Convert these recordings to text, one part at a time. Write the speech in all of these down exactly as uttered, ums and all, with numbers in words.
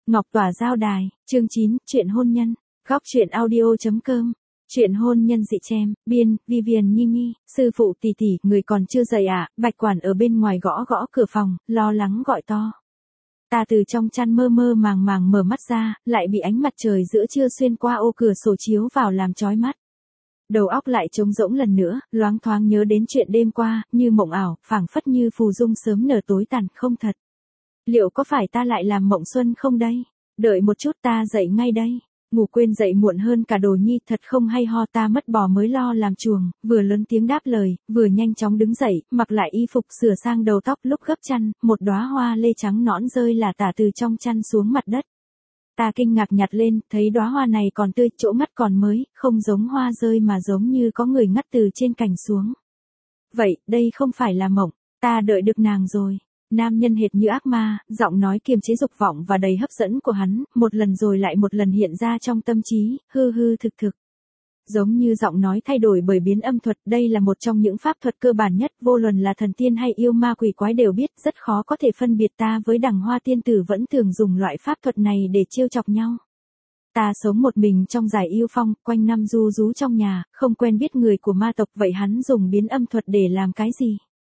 Ngọc Tỏa giao đài, chương chín, chuyện hôn nhân, góc chuyện audio.com, chuyện hôn nhân dị chem, biên, Vivian Nhi Nhi, sư phụ tỷ tỷ, người còn chưa dậy à, Bạch Quản ở bên ngoài gõ gõ cửa phòng, lo lắng gọi to. Ta từ trong chăn mơ mơ màng màng mở mắt ra, lại bị ánh mặt trời giữa trưa xuyên qua ô cửa sổ chiếu vào làm chói mắt. Đầu óc lại trống rỗng lần nữa, loáng thoáng nhớ đến chuyện đêm qua, như mộng ảo, phảng phất như phù dung sớm nở tối tàn, không thật. Liệu có phải ta lại làm mộng xuân không đây? Đợi một chút, ta dậy ngay đây. Ngủ quên dậy muộn hơn cả đồ nhi, thật không hay ho, ta mất bò mới lo làm chuồng, vừa lớn tiếng đáp lời, vừa nhanh chóng đứng dậy, mặc lại y phục, sửa sang đầu tóc, lúc gấp chăn, một đóa hoa lê trắng nõn rơi lả tả từ trong chăn xuống mặt đất. Ta kinh ngạc nhặt lên, thấy đóa hoa này còn tươi, chỗ mắt còn mới, không giống hoa rơi mà giống như có người ngắt từ trên cành xuống. Vậy, đây không phải là mộng, ta đợi được nàng rồi. Nam nhân hệt như ác ma, giọng nói kiềm chế dục vọng và đầy hấp dẫn của hắn, một lần rồi lại một lần hiện ra trong tâm trí, hư hư thực thực. Giống như giọng nói thay đổi bởi biến âm thuật, đây là một trong những pháp thuật cơ bản nhất, vô luận là thần tiên hay yêu ma quỷ quái đều biết, rất khó có thể phân biệt. Ta với Đằng Hoa tiên tử vẫn thường dùng loại pháp thuật này để trêu chọc nhau. Ta sống một mình trong dải yêu phong, quanh năm du rú trong nhà, không quen biết người của ma tộc, vậy hắn dùng biến âm thuật để làm cái gì?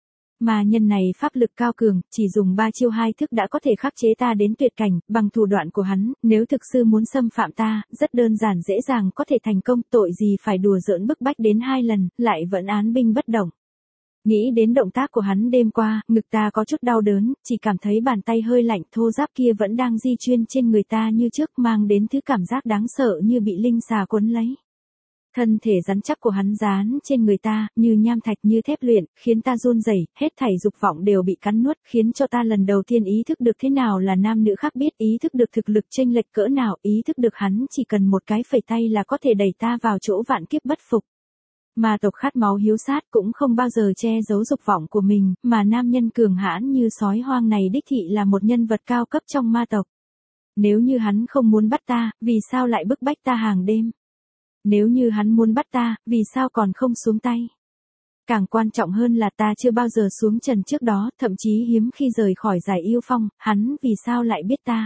Mà nhân này pháp lực cao cường, chỉ dùng ba chiêu hai thức đã có thể khắc chế ta đến tuyệt cảnh, bằng thủ đoạn của hắn, nếu thực sự muốn xâm phạm ta, rất đơn giản dễ dàng có thể thành công, tội gì phải đùa giỡn bức bách đến hai lần, lại vẫn án binh bất động. Nghĩ đến động tác của hắn đêm qua, ngực ta có chút đau đớn, chỉ cảm thấy bàn tay hơi lạnh, thô ráp kia vẫn đang di chuyên trên người ta như trước, mang đến thứ cảm giác đáng sợ như bị linh xà quấn lấy. Thân thể rắn chắc của hắn dán trên người ta, như nham thạch như thép luyện, khiến ta run rẩy, hết thảy dục vọng đều bị cắn nuốt, khiến cho ta lần đầu tiên ý thức được thế nào là nam nữ khác biệt, ý thức được thực lực chênh lệch cỡ nào, ý thức được hắn chỉ cần một cái phẩy tay là có thể đẩy ta vào chỗ vạn kiếp bất phục. Ma tộc khát máu hiếu sát cũng không bao giờ che giấu dục vọng của mình, mà nam nhân cường hãn như sói hoang này đích thị là một nhân vật cao cấp trong ma tộc. Nếu như hắn không muốn bắt ta, vì sao lại bức bách ta hàng đêm? Nếu như hắn muốn bắt ta, vì sao còn không xuống tay? Càng quan trọng hơn là ta chưa bao giờ xuống trần trước đó, thậm chí hiếm khi rời khỏi giải yêu phong, hắn vì sao lại biết ta?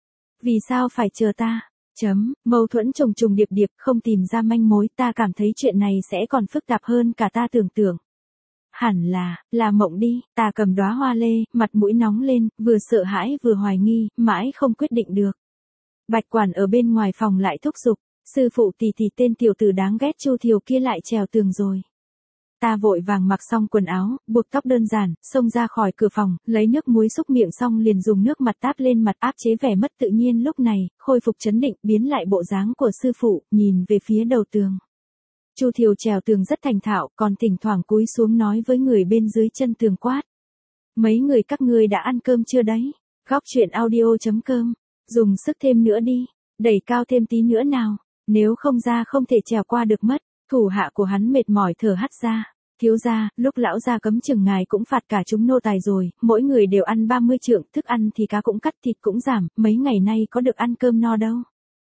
Vì sao phải chờ ta? Chấm, mâu thuẫn trùng trùng điệp điệp, không tìm ra manh mối, ta cảm thấy chuyện này sẽ còn phức tạp hơn cả ta tưởng tượng. Hẳn là, là mộng đi, ta cầm đóa hoa lê, mặt mũi nóng lên, vừa sợ hãi vừa hoài nghi, mãi không quyết định được. Bạch Quản ở bên ngoài phòng lại thúc giục. Sư phụ tỷ tỷ, tên tiểu tử đáng ghét Chu Thiều kia lại trèo tường rồi. Ta vội vàng mặc xong quần áo, buộc tóc đơn giản, xông ra khỏi cửa phòng, lấy nước muối xúc miệng xong liền dùng nước mặt táp lên mặt, áp chế vẻ mất tự nhiên lúc này, khôi phục trấn định, biến lại bộ dáng của sư phụ, nhìn về phía đầu tường. Chu Thiều trèo tường rất thành thạo, còn thỉnh thoảng cúi xuống nói với người bên dưới chân tường quát. Mấy người các ngươi đã ăn cơm chưa đấy? Góc chuyện audio.com, dùng sức thêm nữa đi, đẩy cao thêm tí nữa nào. Nếu không ra không thể trèo qua được mất. Thủ hạ của hắn mệt mỏi thở hắt ra. Thiếu gia, lúc lão gia cấm chừng ngài cũng phạt cả chúng nô tài rồi, mỗi người đều ăn ba mươi trượng, thức ăn thì cá cũng cắt, thịt cũng giảm, mấy ngày nay có được ăn cơm no đâu.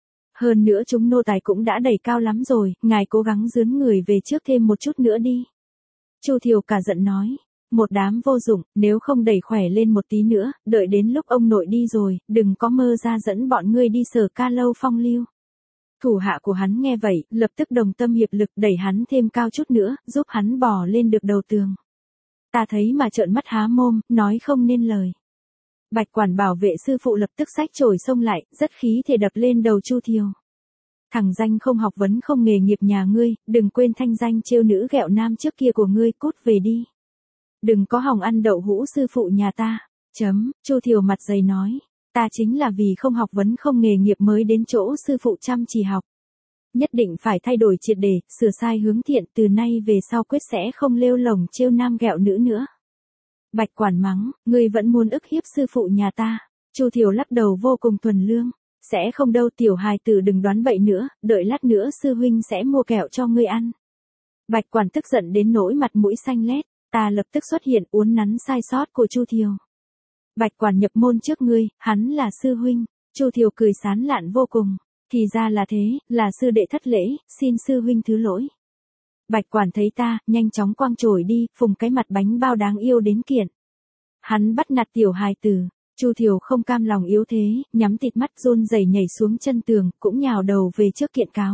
Hơn nữa chúng nô tài cũng đã đẩy cao lắm rồi, ngài cố gắng dướn người về trước thêm một chút nữa đi. Chu Thiều cả giận nói. Một đám vô dụng, nếu không đẩy khỏe lên một tí nữa, đợi đến lúc ông nội đi rồi, đừng có mơ ra dẫn bọn ngươi đi Sở Ca Lâu phong lưu. Thủ hạ của hắn nghe vậy, lập tức đồng tâm hiệp lực đẩy hắn thêm cao chút nữa, giúp hắn bò lên được đầu tường. Ta thấy mà trợn mắt há mồm, nói không nên lời. Bạch Quản bảo vệ sư phụ lập tức xách chổi xông lại, rất khí thể đập lên đầu Chu Thiều. Thằng danh không học vấn không nghề nghiệp nhà ngươi, đừng quên thanh danh trêu nữ ghẹo nam trước kia của ngươi, cút về đi. Đừng có hòng ăn đậu hũ sư phụ nhà ta. Chấm, Chu Thiều mặt dày nói. Ta chính là vì không học vấn không nghề nghiệp mới đến chỗ sư phụ chăm chỉ học. Nhất định phải thay đổi triệt để, sửa sai hướng thiện, từ nay về sau quyết sẽ không lêu lổng trêu nam ghẹo nữ nữa. Bạch Quản mắng, ngươi vẫn muốn ức hiếp sư phụ nhà ta. Chu Thiều lắc đầu vô cùng thuần lương. Sẽ không đâu, tiểu hài tử đừng đoán bậy nữa, đợi lát nữa sư huynh sẽ mua kẹo cho ngươi ăn. Bạch Quản tức giận đến nỗi mặt mũi xanh lét, ta lập tức xuất hiện uốn nắn sai sót của Chu Thiều. Bạch Quản nhập môn trước ngươi, hắn là sư huynh. Chu Thiều cười sán lạn vô cùng. Thì ra là thế, là sư đệ thất lễ, xin sư huynh thứ lỗi. Bạch Quản thấy ta, nhanh chóng quăng chổi đi, phùng cái mặt bánh bao đáng yêu đến kiện. Hắn bắt nạt tiểu hài tử. Chu Thiều không cam lòng yếu thế, nhắm tịt mắt run rẩy nhảy xuống chân tường, cũng nhào đầu về trước kiện cáo.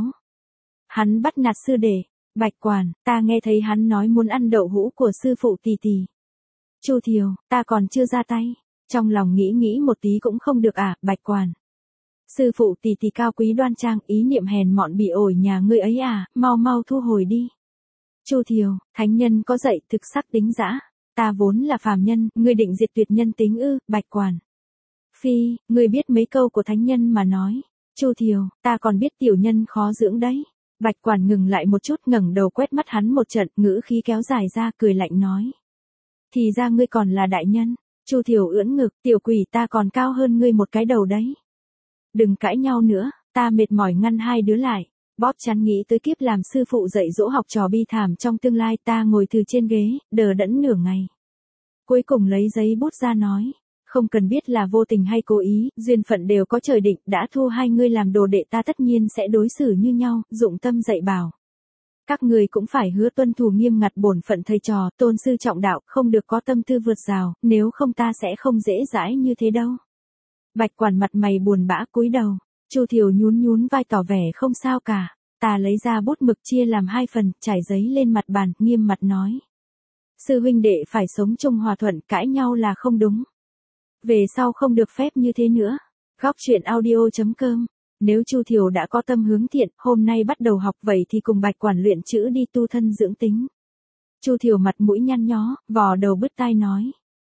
Hắn bắt nạt sư đệ, Bạch Quản, ta nghe thấy hắn nói muốn ăn đậu hũ của sư phụ tỷ tỷ. Chu Thiều, ta còn chưa ra tay, trong lòng nghĩ nghĩ một tí cũng không được à, Bạch Quản. Sư phụ tỷ tỷ cao quý đoan trang, ý niệm hèn mọn bị ổi nhà ngươi ấy à, mau mau thu hồi đi. Chu Thiều, thánh nhân có dạy thực sắc tính dã, ta vốn là phàm nhân, ngươi định diệt tuyệt nhân tính ư, Bạch Quản. Phi, ngươi biết mấy câu của thánh nhân mà nói. Chu Thiều, ta còn biết tiểu nhân khó dưỡng đấy. Bạch Quản ngừng lại một chút, ngẩng đầu quét mắt hắn một trận, ngữ khí kéo dài ra, cười lạnh nói. Thì ra ngươi còn là đại nhân. Chu Thiều ưỡn ngực, tiểu quỷ, ta còn cao hơn ngươi một cái đầu đấy. Đừng cãi nhau nữa, ta mệt mỏi ngăn hai đứa lại. Bóp chắn nghĩ tới kiếp làm sư phụ dạy dỗ học trò bi thảm trong tương lai, ta ngồi từ trên ghế, đờ đẫn nửa ngày. Cuối cùng lấy giấy bút ra nói. Không cần biết là vô tình hay cố ý, duyên phận đều có trời định, đã thu hai ngươi làm đồ đệ ta tất nhiên sẽ đối xử như nhau, dụng tâm dạy bảo. Các người cũng phải hứa tuân thủ nghiêm ngặt bổn phận thầy trò, tôn sư trọng đạo, không được có tâm tư vượt rào, nếu không ta sẽ không dễ dãi như thế đâu. Bạch Quản mặt mày buồn bã cúi đầu, Chu Thiều nhún nhún vai tỏ vẻ không sao cả, ta lấy ra bút mực chia làm hai phần, trải giấy lên mặt bàn, nghiêm mặt nói. Sư huynh đệ phải sống chung hòa thuận, cãi nhau là không đúng. Về sau không được phép như thế nữa. Góc truyện audio chấm com. Nếu Chu Thiều đã có tâm hướng thiện, hôm nay bắt đầu học vậy thì cùng Bạch Quản luyện chữ đi tu thân dưỡng tính. Chu Thiều mặt mũi nhăn nhó, vò đầu bứt tai nói.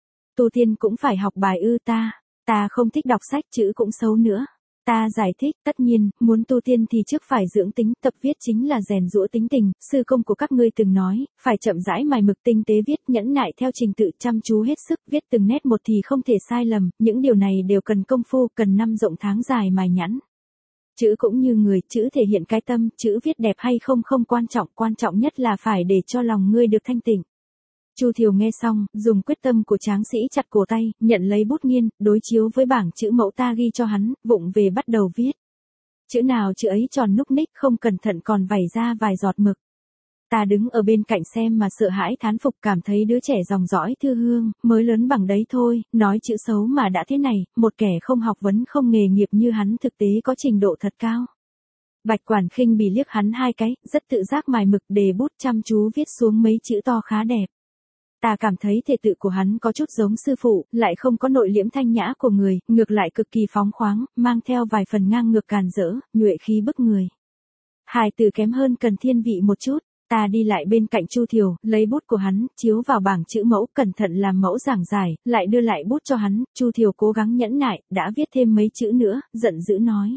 Tu tiên cũng phải học bài ư ta, ta không thích đọc sách chữ cũng xấu nữa. Ta giải thích, tất nhiên, muốn tu tiên thì trước phải dưỡng tính, tập viết chính là rèn giũa tính tình, sư công của các ngươi từng nói, phải chậm rãi mài mực tinh tế viết, nhẫn nại theo trình tự, chăm chú hết sức, viết từng nét một thì không thể sai lầm, những điều này đều cần công phu, cần năm rộng tháng dài mài nhẵn. Chữ cũng như người, chữ thể hiện cái tâm, chữ viết đẹp hay không không quan trọng, quan trọng nhất là phải để cho lòng ngươi được thanh tịnh. Chu Thiều nghe xong, dùng quyết tâm của tráng sĩ chặt cổ tay, nhận lấy bút nghiên, đối chiếu với bảng chữ mẫu ta ghi cho hắn, vụng về bắt đầu viết. Chữ nào chữ ấy tròn núc ních, không cẩn thận còn vẩy ra vài giọt mực. Ta đứng ở bên cạnh xem mà sợ hãi thán phục, cảm thấy đứa trẻ dòng dõi thư hương, mới lớn bằng đấy thôi, nói chữ xấu mà đã thế này, một kẻ không học vấn không nghề nghiệp như hắn thực tế có trình độ thật cao. Bạch Quản khinh bỉ liếc hắn hai cái, rất tự giác mài mực đề bút chăm chú viết xuống mấy chữ to khá đẹp. Ta cảm thấy thể tự của hắn có chút giống sư phụ, lại không có nội liễm thanh nhã của người, ngược lại cực kỳ phóng khoáng, mang theo vài phần ngang ngược càn rỡ, nhuệ khí bức người. Hai từ kém hơn cần thiên vị một chút, ta đi lại bên cạnh Chu Thiều, lấy bút của hắn, chiếu vào bảng chữ mẫu, cẩn thận làm mẫu giảng giải, lại đưa lại bút cho hắn, Chu Thiều cố gắng nhẫn nại, đã viết thêm mấy chữ nữa, giận dữ nói.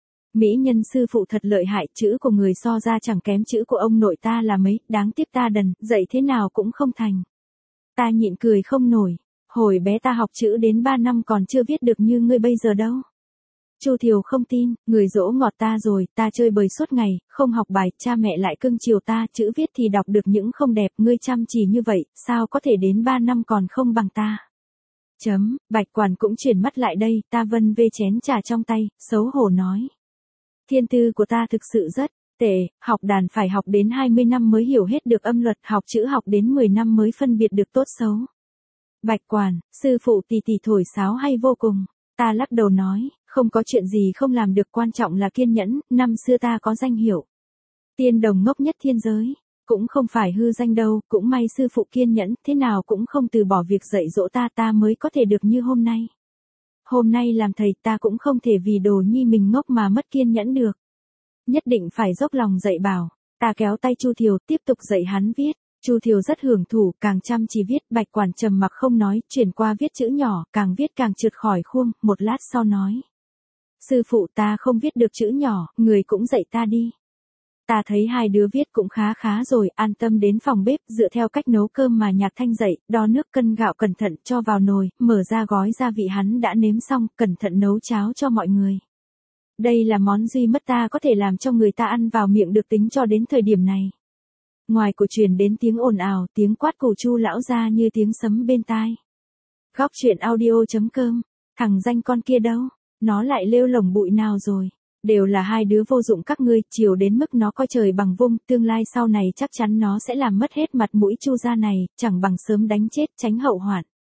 Mỹ nhân sư phụ thật lợi hại, chữ của người so ra chẳng kém chữ của ông nội ta là mấy, đáng tiếc ta đần, dạy thế nào cũng không thành. Ta nhịn cười không nổi, hồi bé ta học chữ đến ba năm còn chưa viết được như ngươi bây giờ đâu. Chu Thiều không tin, người dỗ ngọt ta rồi, ta chơi bời suốt ngày, không học bài, cha mẹ lại cưng chiều ta, chữ viết thì đọc được những không đẹp, ngươi chăm chỉ như vậy, sao có thể đến ba năm còn không bằng ta. Chấm, Bạch Quản cũng chuyển mắt lại đây, ta vân vê chén trà trong tay, xấu hổ nói. Thiên tư của ta thực sự rất tệ, học đàn phải học đến hai mươi năm mới hiểu hết được âm luật, học chữ học đến mười năm mới phân biệt được tốt xấu. Bạch Quản, sư phụ tỷ tỷ thổi sáo hay vô cùng. Ta lắc đầu nói, không có chuyện gì không làm được, quan trọng là kiên nhẫn, năm xưa ta có danh hiệu. Tiên đồng ngốc nhất thiên giới, cũng không phải hư danh đâu, cũng may sư phụ kiên nhẫn, thế nào cũng không từ bỏ việc dạy dỗ ta, ta mới có thể được như hôm nay. Hôm nay làm thầy ta cũng không thể vì đồ nhi mình ngốc mà mất kiên nhẫn được. Nhất định phải dốc lòng dạy bảo. Ta kéo tay Chu Thiều tiếp tục dạy hắn viết. Chu Thiều rất hưởng thụ, càng chăm chỉ viết, Bạch Quản trầm mặc không nói, chuyển qua viết chữ nhỏ, càng viết càng trượt khỏi khuôn, một lát sau nói. Sư phụ ta không viết được chữ nhỏ, người cũng dạy ta đi. Ta thấy hai đứa viết cũng khá khá rồi, an tâm đến phòng bếp, dựa theo cách nấu cơm mà Nhạc Thanh dạy, đo nước cân gạo cẩn thận cho vào nồi, mở ra gói gia vị hắn đã nếm xong, cẩn thận nấu cháo cho mọi người. Đây là món duy mất ta có thể làm cho người ta ăn vào miệng được tính cho đến thời điểm này. Ngoài cổ truyền đến tiếng ồn ào, tiếng quát của Chu lão gia như tiếng sấm bên tai. Góc truyện audio chấm com, thằng danh con kia đâu, nó lại lêu lổng bụi nào rồi. Đều là hai đứa vô dụng các ngươi, chiều đến mức nó coi trời bằng vung, tương lai sau này chắc chắn nó sẽ làm mất hết mặt mũi Chu gia này, chẳng bằng sớm đánh chết tránh hậu hoạn.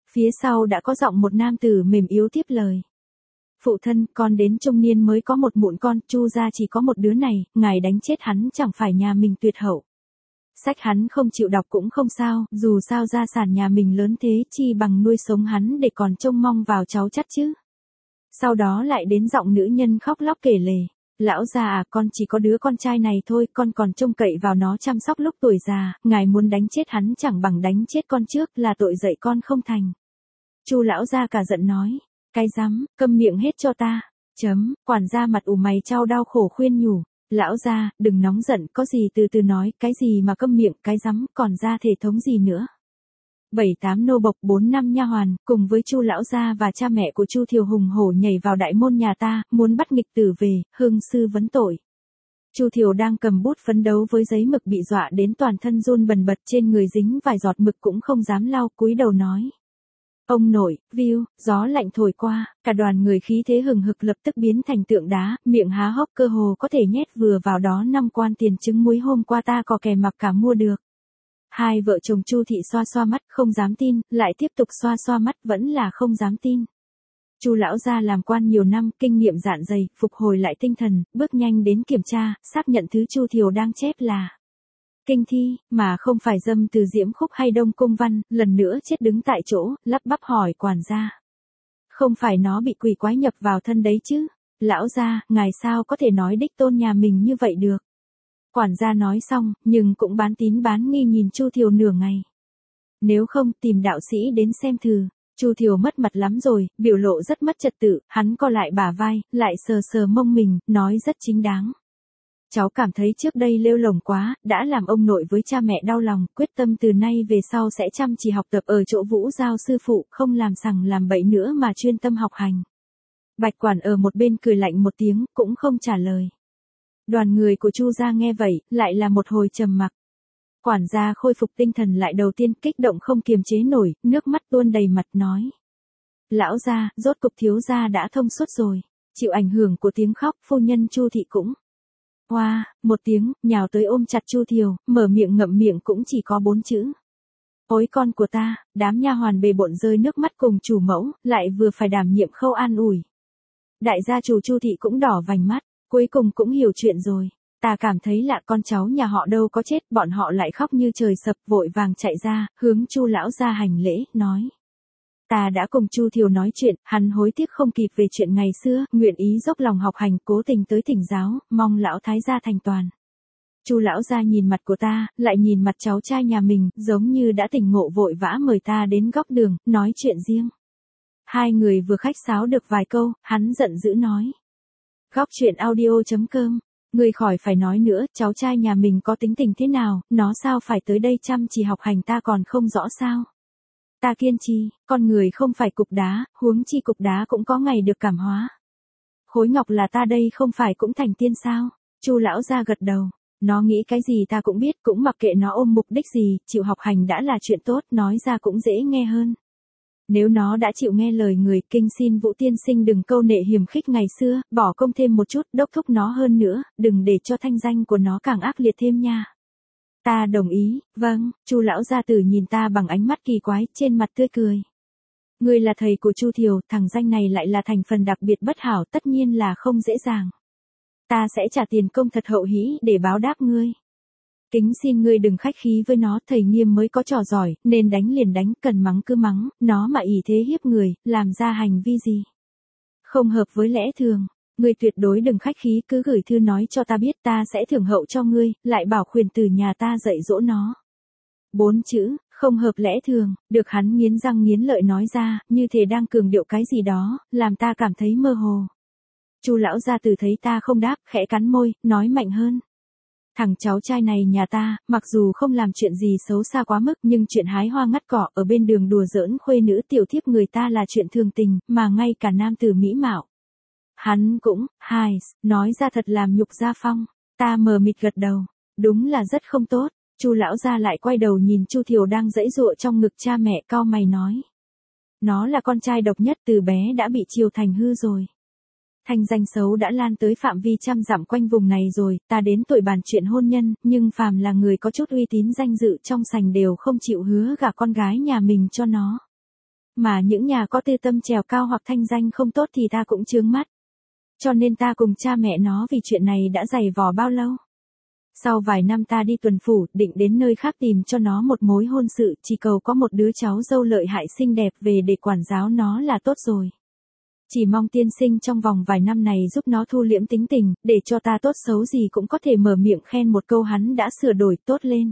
Phía sau đã có giọng một nam tử mềm yếu tiếp lời. Phụ thân, con đến trung niên mới có một mụn con, Chu gia chỉ có một đứa này, ngài đánh chết hắn chẳng phải nhà mình tuyệt hậu. Sách hắn không chịu đọc cũng không sao, dù sao gia sản nhà mình lớn thế chi bằng nuôi sống hắn để còn trông mong vào cháu chắt chứ. Sau đó lại đến giọng nữ nhân khóc lóc kể lể. Lão già à, con chỉ có đứa con trai này thôi, con còn trông cậy vào nó chăm sóc lúc tuổi già, ngài muốn đánh chết hắn chẳng bằng đánh chết con trước, là tội dạy con không thành. Chu lão gia cả giận nói, cái rắm, câm miệng hết cho ta. Chấm, quản gia mặt ủ mày chau đau khổ khuyên nhủ, lão gia, đừng nóng giận, có gì từ từ nói, cái gì mà câm miệng, cái rắm, còn ra thể thống gì nữa. Bảy tám nô bộc, bốn năm nha hoàn, cùng với Chu lão gia và cha mẹ của Chu Thiều hùng hổ nhảy vào đại môn nhà ta, muốn bắt nghịch tử về, hương sư vấn tội. Chu Thiều đang cầm bút phấn đấu với giấy mực bị dọa đến toàn thân run bần bật, trên người dính vài giọt mực cũng không dám lau, cúi đầu nói. Ông nội, viu, gió lạnh thổi qua, cả đoàn người khí thế hừng hực lập tức biến thành tượng đá, miệng há hốc cơ hồ có thể nhét vừa vào đó năm quan tiền trứng muối hôm qua ta có kè mặc cả mua được. Hai vợ chồng Chu thị xoa xoa mắt, không dám tin, lại tiếp tục xoa xoa mắt, vẫn là không dám tin. Chu lão gia làm quan nhiều năm, kinh nghiệm dạn dày, phục hồi lại tinh thần, bước nhanh đến kiểm tra, xác nhận thứ Chu Thiều đang chép là kinh thi, mà không phải dâm từ Diễm Khúc hay Đông Cung Văn, lần nữa chết đứng tại chỗ, lắp bắp hỏi quản gia. Không phải nó bị quỷ quái nhập vào thân đấy chứ? Lão gia, ngài sao có thể nói đích tôn nhà mình như vậy được? Quản gia nói xong, nhưng cũng bán tín bán nghi nhìn Chu Thiều nửa ngày. Nếu không, tìm đạo sĩ đến xem thử. Chu Thiều mất mặt lắm rồi, biểu lộ rất mất trật tự, hắn co lại bả vai, lại sờ sờ mông mình, nói rất chính đáng. Cháu cảm thấy trước đây lêu lổng quá, đã làm ông nội với cha mẹ đau lòng, quyết tâm từ nay về sau sẽ chăm chỉ học tập ở chỗ Vũ Giao sư phụ, không làm sằng làm bậy nữa mà chuyên tâm học hành. Bạch quản ở một bên cười lạnh một tiếng, cũng không trả lời. Đoàn người của Chu gia nghe vậy, lại là một hồi trầm mặc. Quản gia khôi phục tinh thần lại đầu tiên, kích động không kiềm chế nổi, nước mắt tuôn đầy mặt nói. Lão gia, rốt cục thiếu gia đã thông suốt rồi. Chịu ảnh hưởng của tiếng khóc, phu nhân Chu thị cũng hoa, wow, một tiếng, nhào tới ôm chặt Chu Thiều, mở miệng ngậm miệng cũng chỉ có bốn chữ. Ôi con của ta, đám nha hoàn bề bộn rơi nước mắt cùng chủ mẫu, lại vừa phải đảm nhiệm khâu an ủi. Đại gia chủ Chu thị cũng đỏ vành mắt, cuối cùng cũng hiểu chuyện rồi. Ta cảm thấy lạ, con cháu nhà họ đâu có chết, bọn họ lại khóc như trời sập, vội vàng chạy ra, hướng Chu lão gia hành lễ, nói. Ta đã cùng Chu Thiều nói chuyện, hắn hối tiếc không kịp về chuyện ngày xưa, nguyện ý dốc lòng học hành, cố tình tới thỉnh giáo, mong lão thái gia thành toàn. Chu lão gia nhìn mặt của ta, lại nhìn mặt cháu trai nhà mình, giống như đã tỉnh ngộ, vội vã mời ta đến góc đường, nói chuyện riêng. Hai người vừa khách sáo được vài câu, hắn giận dữ nói. Góc chuyện audio chấm com, người khỏi phải nói nữa, cháu trai nhà mình có tính tình thế nào, nó sao phải tới đây chăm chỉ học hành ta còn không rõ sao. Ta kiên trì, con người không phải cục đá, huống chi cục đá cũng có ngày được cảm hóa. Khối ngọc là ta đây không phải cũng thành tiên sao? Chu lão gia gật đầu, nó nghĩ cái gì ta cũng biết, cũng mặc kệ nó ôm mục đích gì, chịu học hành đã là chuyện tốt, nói ra cũng dễ nghe hơn. Nếu nó đã chịu nghe lời người, kinh xin Vũ tiên sinh đừng câu nệ hiềm khích ngày xưa, bỏ công thêm một chút, đốc thúc nó hơn nữa, đừng để cho thanh danh của nó càng ác liệt thêm nha. Ta đồng ý, vâng. Chu lão gia tử nhìn ta bằng ánh mắt kỳ quái, trên mặt tươi cười. Ngươi là thầy của Chu Thiều, thằng danh này lại là thành phần đặc biệt bất hảo, tất nhiên là không dễ dàng. Ta sẽ trả tiền công thật hậu hĩ để báo đáp ngươi. Kính xin ngươi đừng khách khí với nó, thầy Nghiêm mới có trò giỏi, nên đánh liền đánh, cần mắng cứ mắng, nó mà ỷ thế hiếp người, làm ra hành vi gì không hợp với lẽ thường. Ngươi tuyệt đối đừng khách khí, cứ gửi thư nói cho ta biết, ta sẽ thưởng hậu cho ngươi, lại bảo khuyển từ nhà ta dạy dỗ nó. Bốn chữ, không hợp lẽ thường, được hắn nghiến răng nghiến lợi nói ra, như thể đang cường điệu cái gì đó, làm ta cảm thấy mơ hồ. Chu lão gia tử thấy ta không đáp, khẽ cắn môi, nói mạnh hơn. Thằng cháu trai này nhà ta, mặc dù không làm chuyện gì xấu xa quá mức, nhưng chuyện hái hoa ngắt cỏ ở bên đường đùa giỡn khuê nữ tiểu thiếp người ta là chuyện thường tình, mà ngay cả nam tử mỹ mạo. Hắn cũng, hai, nói ra thật làm nhục gia phong. Ta mờ mịt gật đầu, đúng là rất không tốt. Chu lão gia lại quay đầu nhìn Chu Thiều đang giãy giụa trong ngực cha mẹ, cau mày nói. Nó là con trai độc nhất, từ bé đã bị chiều thành hư rồi. Thanh danh xấu đã lan tới phạm vi trăm dặm quanh vùng này rồi, ta đến tuổi bàn chuyện hôn nhân, nhưng phàm là người có chút uy tín danh dự trong sành đều không chịu hứa gả con gái nhà mình cho nó. Mà những nhà có tư tâm trèo cao hoặc thanh danh không tốt thì ta cũng chướng mắt. Cho nên ta cùng cha mẹ nó vì chuyện này đã dày vò bao lâu. Sau vài năm ta đi tuần phủ, định đến nơi khác tìm cho nó một mối hôn sự, chỉ cầu có một đứa cháu dâu lợi hại xinh đẹp về để quản giáo nó là tốt rồi. Chỉ mong tiên sinh trong vòng vài năm này giúp nó thu liễm tính tình, để cho ta tốt xấu gì cũng có thể mở miệng khen một câu hắn đã sửa đổi tốt lên.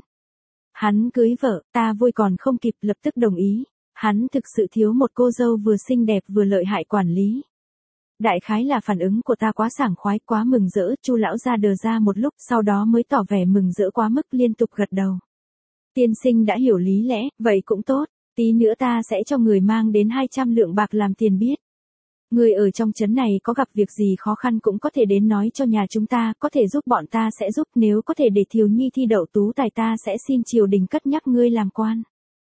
Hắn cưới vợ, ta vui còn không kịp lập tức đồng ý. Hắn thực sự thiếu một cô dâu vừa xinh đẹp vừa lợi hại quản lý. Đại khái là phản ứng của ta quá sảng khoái, quá mừng rỡ, Chu lão gia đờ ra một lúc, sau đó mới tỏ vẻ mừng rỡ quá mức, liên tục gật đầu. Tiên sinh đã hiểu lý lẽ, vậy cũng tốt, tí nữa ta sẽ cho người mang đến hai trăm lượng bạc làm tiền biết. Người ở trong trấn này có gặp việc gì khó khăn cũng có thể đến nói cho nhà chúng ta, có thể giúp bọn ta sẽ giúp, nếu có thể để Thiều Nhi thi đậu tú tài ta sẽ xin triều đình cất nhắc ngươi làm quan.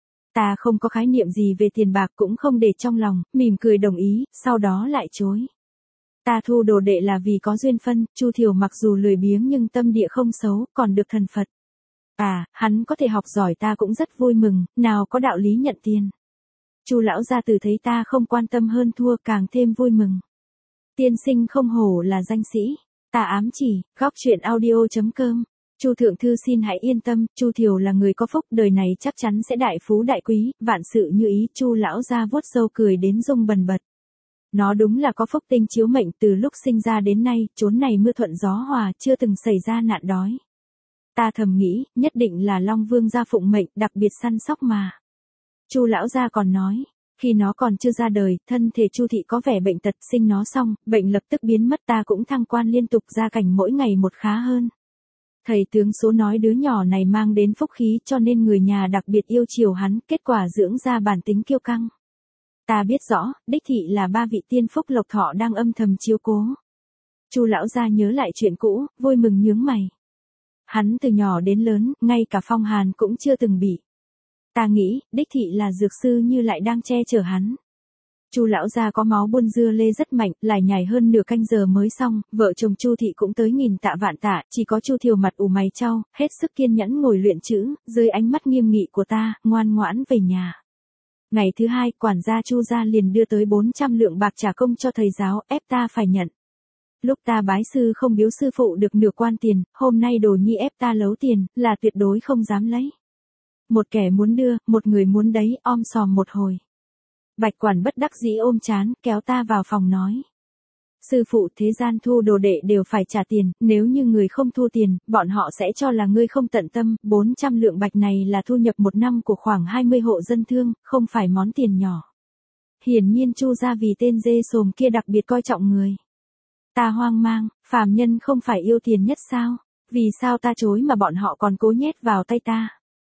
Ta không có khái niệm gì về tiền bạc cũng không để trong lòng, mỉm cười đồng ý, sau đó lại chối. Ta thu đồ đệ là vì có duyên phân, Chu Thiều mặc dù lười biếng nhưng tâm địa không xấu, còn được thần Phật. À, hắn có thể học giỏi ta cũng rất vui mừng, nào có đạo lý nhận tiền. Chu lão gia từ thấy ta không quan tâm hơn thua càng thêm vui mừng. Tiên sinh không hổ là danh sĩ, ta ám chỉ, góc truyện audio chấm com. Chu thượng thư xin hãy yên tâm, Chu Thiều là người có phúc, đời này chắc chắn sẽ đại phú đại quý, vạn sự như ý. Chu lão gia vuốt râu cười đến rung bần bật. Nó đúng là có phúc tinh chiếu mệnh, từ lúc sinh ra đến nay, chốn này mưa thuận gió hòa, chưa từng xảy ra nạn đói. Ta thầm nghĩ, nhất định là Long Vương gia phụng mệnh, đặc biệt săn sóc mà. Chu lão gia còn nói, khi nó còn chưa ra đời, thân thể Chu thị có vẻ bệnh tật, sinh nó xong, bệnh lập tức biến mất, ta cũng thăng quan liên tục, gia cảnh mỗi ngày một khá hơn. Thầy tướng số nói đứa nhỏ này mang đến phúc khí cho nên người nhà đặc biệt yêu chiều hắn, kết quả dưỡng ra bản tính kiêu căng. Ta biết rõ, đích thị là ba vị tiên phúc lộc thọ đang âm thầm chiếu cố. Chu lão gia nhớ lại chuyện cũ, vui mừng nhướng mày. Hắn từ nhỏ đến lớn, ngay cả phong hàn cũng chưa từng bị. Ta nghĩ, đích thị là dược sư Như lại đang che chở hắn. Chu lão gia có máu buôn dưa lê rất mạnh, lại nhảy hơn nửa canh giờ mới xong, vợ chồng Chu thị cũng tới nghìn tạ vạn tạ, chỉ có Chu Thiều mặt ủ mày chau, hết sức kiên nhẫn ngồi luyện chữ, dưới ánh mắt nghiêm nghị của ta, ngoan ngoãn về nhà. Ngày thứ hai, quản gia Chu gia liền đưa tới bốn trăm lượng bạc trả công cho thầy giáo, ép ta phải nhận. Lúc ta bái sư không biếu sư phụ được nửa quan tiền, hôm nay đồ nhi ép ta lấu tiền, là tuyệt đối không dám lấy. Một kẻ muốn đưa, một người muốn đấy, om sòm một hồi. Bạch quản bất đắc dĩ ôm chán, kéo ta vào phòng nói. Sư phụ, thế gian thu đồ đệ đều phải trả tiền, nếu như người không thu tiền, bọn họ sẽ cho là ngươi không tận tâm, bốn trăm lượng bạch này là thu nhập một năm của khoảng hai mươi hộ dân thương, không phải món tiền nhỏ. Hiển nhiên Chu gia vì tên dê sồm kia đặc biệt coi trọng người. Ta hoang mang, phàm nhân không phải yêu tiền nhất sao, vì sao ta chối mà bọn họ còn cố nhét vào tay ta.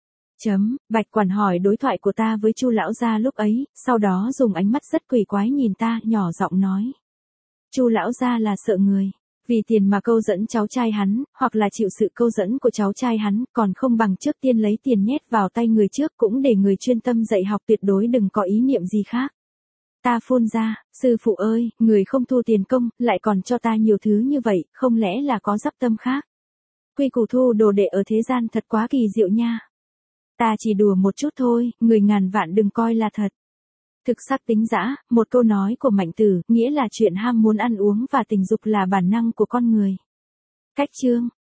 Chấm, Bạch quản hỏi đối thoại của ta với Chu lão gia lúc ấy, sau đó dùng ánh mắt rất quỷ quái nhìn ta, nhỏ giọng nói. Chu lão gia là sợ người, vì tiền mà câu dẫn cháu trai hắn, hoặc là chịu sự câu dẫn của cháu trai hắn, còn không bằng trước tiên lấy tiền nhét vào tay người trước, cũng để người chuyên tâm dạy học, tuyệt đối đừng có ý niệm gì khác. Ta phun ra, sư phụ ơi, người không thu tiền công, lại còn cho ta nhiều thứ như vậy, không lẽ là có dắp tâm khác. Quy củ thu đồ đệ ở thế gian thật quá kỳ diệu nha. Ta chỉ đùa một chút thôi, người ngàn vạn đừng coi là thật. Thực sắc tính dã, một câu nói của Mạnh Tử, nghĩa là chuyện ham muốn ăn uống và tình dục là bản năng của con người. Cách chương